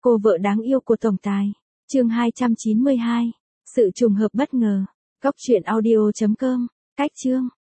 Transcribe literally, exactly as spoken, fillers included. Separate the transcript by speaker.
Speaker 1: Cô vợ đáng yêu của tổng tài. Chương hai trăm chín mươi hai. Sự trùng hợp bất ngờ. Cốc truyện audio chấm com. Cách chương.